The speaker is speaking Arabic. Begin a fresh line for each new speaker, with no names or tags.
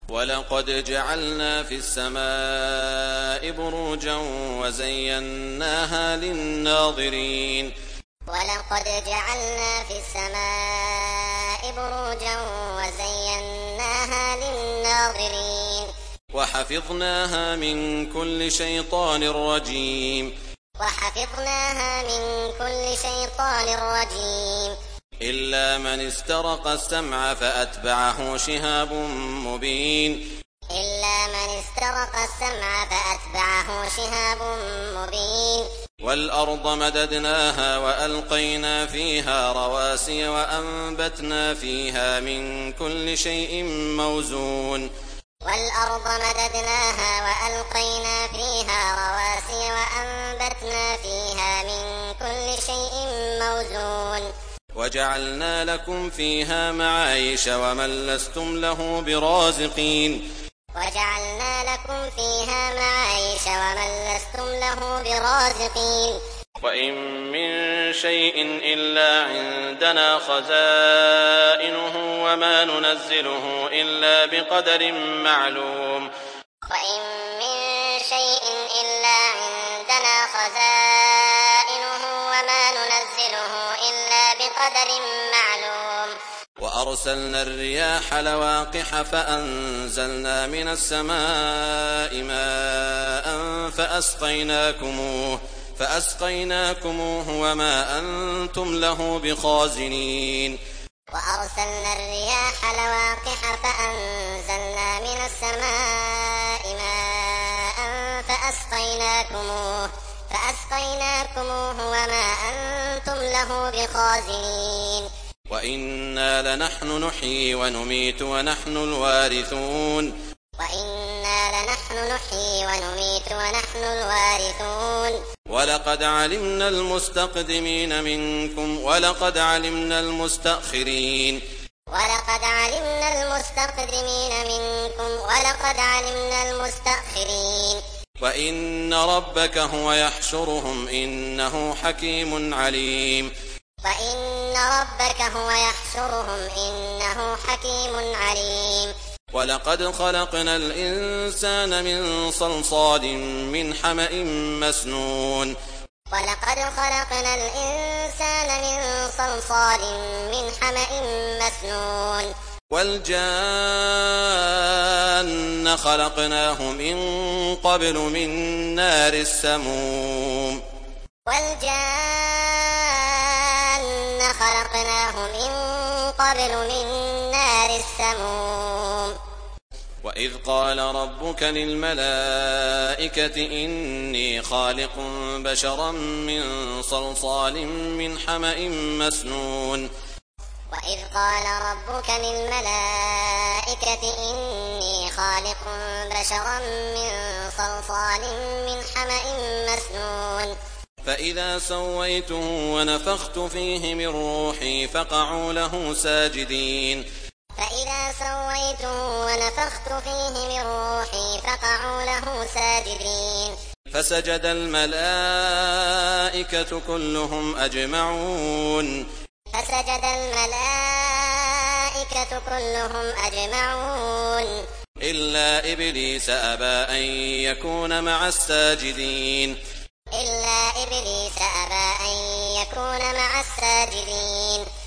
ولقد جعلنا في السماء بروجا وزيناها للناظرين
ولقد جعلنا في السماء بروجا وزيناها للناظرين
وحفظناها من كل شيطان رجيم
وحفظناها من كل شيطان رجيم
إلا من استرق السمع فأتبعه شهاب مبين
إلا من استرق السمع فأتبعه شهاب مبين
والأرض مددناها وألقينا فيها رواسي وأنبتنا فيها من كل شيء موزون
والأرض مددناها وألقينا فيها رواسي وأنبتنا فيها من كل شيء موزون
وجعلنا لكم فيها معايش ومن لستم له برازقين
وجعلنا لكم فيها معايش ومن لستم له برازقين
وإن من شيء إلا عندنا خزائنه وما ننزله إلا بقدر معلوم
وإن من شيء إلا عندنا خزائنه وما ننزله إلا بقدر معلوم
وأرسلنا الرياح لواقح فأنزلنا من السماء ماء فأسقيناكموه وما أنتم له بخازنين
وأرسلنا الرياح لواقح فأنزلنا من السماء ماء فأسقيناكموه وما أنتم له بخازنين
وإنا لنحن نحيي ونميت ونحن الوارثون ولقد علمنا المستقدمين منكم ولقد علمنا المستأخرين وإن ربك هو يحشرهم إنه حكيم عليم ولقد خلقنا الإنسان من صلصال من حمأ مسنون والجان خلقناه من قبل من نار السموم وإذ قال ربك للملائكة إني خالق بشرا من صلصال من حمأ مسنون فإذا سويته ونفخت فيه من روحي فقعوا له ساجدين فسجد الملائكة كلهم أجمعون إلا إبليس أبى أن يكون مع الساجدين
إلا إبليس أبى أن يكون مع الساجدين